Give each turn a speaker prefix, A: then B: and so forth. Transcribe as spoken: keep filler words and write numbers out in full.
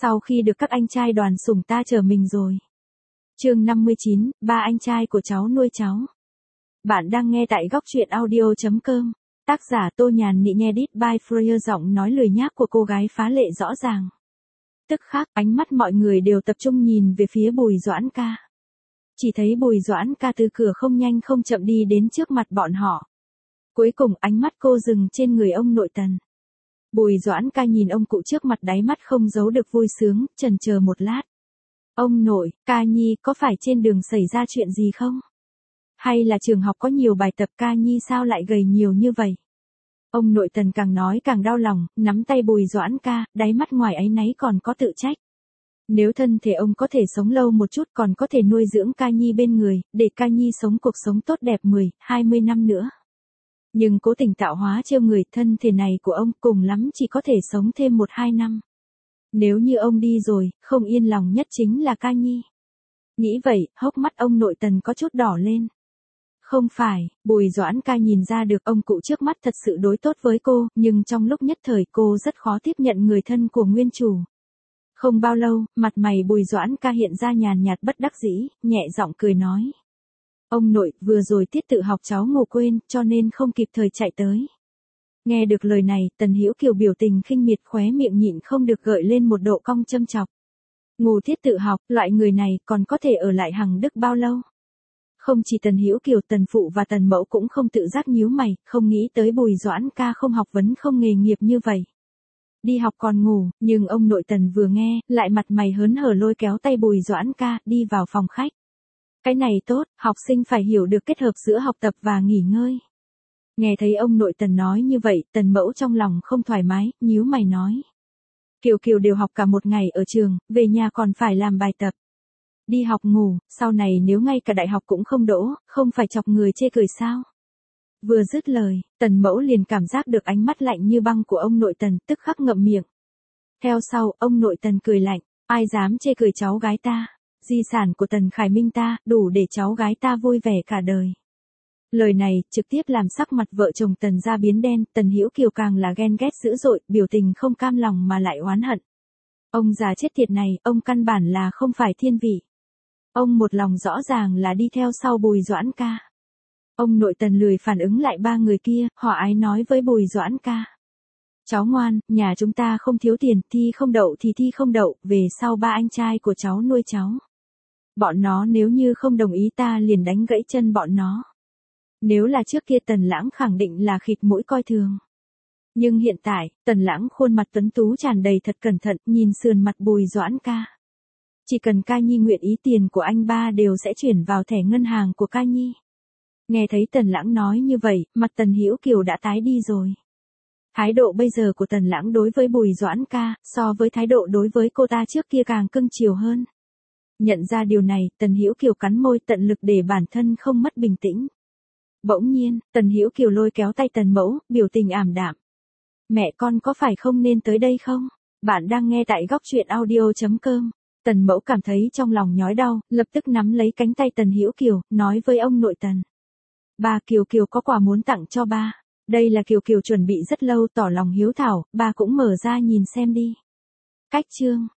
A: Sau khi được các anh trai đoàn sủng ta chờ mình rồi. Chương năm mươi chín, ba anh trai của cháu nuôi cháu. Bạn đang nghe tại góc truyện audio chấm com. Tác giả Tô Nhàn Nị, nghe Edit by Freya, giọng nói lười nhác của cô gái phá lệ rõ ràng. Tức khắc, ánh mắt mọi người đều tập trung nhìn về phía Bùi Doãn ca. Chỉ thấy Bùi Doãn ca từ cửa không nhanh không chậm đi đến trước mặt bọn họ. Cuối cùng ánh mắt cô dừng trên người ông nội Tần. Bùi Doãn ca nhìn ông cụ trước mặt, đáy mắt không giấu được vui sướng, chần chờ một lát. Ông nội, ca nhi có phải trên đường xảy ra chuyện gì không? Hay là trường học có nhiều bài tập, ca nhi sao lại gầy nhiều như vậy? Ông nội Tần càng nói càng đau lòng, nắm tay Bùi Doãn ca, đáy mắt ngoài áy náy còn có tự trách. Nếu thân thể ông có thể sống lâu một chút còn có thể nuôi dưỡng ca nhi bên người, để ca nhi sống cuộc sống tốt đẹp mười, hai mươi năm nữa. Nhưng cố tình tạo hóa trêu người, thân thể này của ông cùng lắm chỉ có thể sống thêm một hai năm. Nếu như ông đi rồi, không yên lòng nhất chính là ca nhi. Nghĩ vậy, hốc mắt ông nội Tần có chút đỏ lên. Không phải, Bùi Doãn ca nhìn ra được ông cụ trước mắt thật sự đối tốt với cô, nhưng trong lúc nhất thời cô rất khó tiếp nhận người thân của nguyên chủ. Không bao lâu, mặt mày Bùi Doãn ca hiện ra nhàn nhạt bất đắc dĩ, nhẹ giọng cười nói. Ông nội, vừa rồi tiết tự học cháu ngủ quên, cho nên không kịp thời chạy tới. Nghe được lời này, Tần Hữu Kiều biểu tình khinh miệt, khóe miệng nhịn không được gợi lên một độ cong châm chọc. Ngủ tiết tự học, loại người này còn có thể ở lại Hằng Đức bao lâu? Không chỉ Tần Hữu Kiều, Tần Phụ và Tần Mẫu cũng không tự giác nhíu mày, không nghĩ tới Bùi Doãn ca không học vấn không nghề nghiệp như vậy. Đi học còn ngủ, nhưng ông nội Tần vừa nghe, lại mặt mày hớn hở lôi kéo tay Bùi Doãn ca, đi vào phòng khách. Cái này tốt, học sinh phải hiểu được kết hợp giữa học tập và nghỉ ngơi. Nghe thấy ông nội Tần nói như vậy, Tần Mẫu trong lòng không thoải mái, nhíu mày nói. Kiều Kiều đều học cả một ngày ở trường, về nhà còn phải làm bài tập. Đi học ngủ, sau này nếu ngay cả đại học cũng không đỗ, không phải chọc người chê cười sao? Vừa dứt lời, Tần Mẫu liền cảm giác được ánh mắt lạnh như băng của ông nội Tần, tức khắc ngậm miệng. Theo sau, ông nội Tần cười lạnh, ai dám chê cười cháu gái ta? Di sản của Tần Khải Minh ta, đủ để cháu gái ta vui vẻ cả đời. Lời này, trực tiếp làm sắc mặt vợ chồng Tần ra biến đen, Tần Hữu Kiều càng là ghen ghét dữ dội, biểu tình không cam lòng mà lại oán hận. Ông già chết tiệt này, ông căn bản là không phải thiên vị. Ông một lòng rõ ràng là đi theo sau Bùi Doãn ca. Ông nội Tần lười phản ứng lại ba người kia, họ ái nói với Bùi Doãn ca. Cháu ngoan, nhà chúng ta không thiếu tiền, thi không đậu thì thi không đậu, về sau ba anh trai của cháu nuôi cháu. Bọn nó nếu như không đồng ý ta liền đánh gãy chân bọn nó. Nếu là trước kia Tần Lãng khẳng định là khịt mũi coi thường. Nhưng hiện tại, Tần Lãng khuôn mặt tuấn tú tràn đầy thật cẩn thận, nhìn sườn mặt Bùi Doãn ca. Chỉ cần ca nhi nguyện ý, tiền của anh ba đều sẽ chuyển vào thẻ ngân hàng của ca nhi. Nghe thấy Tần Lãng nói như vậy, mặt Tần Hữu Kiều đã tái đi rồi. Thái độ bây giờ của Tần Lãng đối với Bùi Doãn ca, so với thái độ đối với cô ta trước kia càng cưng chiều hơn. Nhận ra điều này, Tần Hữu Kiều cắn môi tận lực để bản thân không mất bình tĩnh. Bỗng nhiên, Tần Hữu Kiều lôi kéo tay Tần Mẫu, biểu tình ảm đạm. Mẹ con có phải không nên tới đây không? Bạn đang nghe tại góc truyện audio chấm com. Tần Mẫu cảm thấy trong lòng nhói đau, lập tức nắm lấy cánh tay Tần Hữu Kiều, nói với ông nội Tần. Ba, Kiều Kiều có quà muốn tặng cho ba. Đây là Kiều Kiều chuẩn bị rất lâu, tỏ lòng hiếu thảo, ba cũng mở ra nhìn xem đi. Cách chương.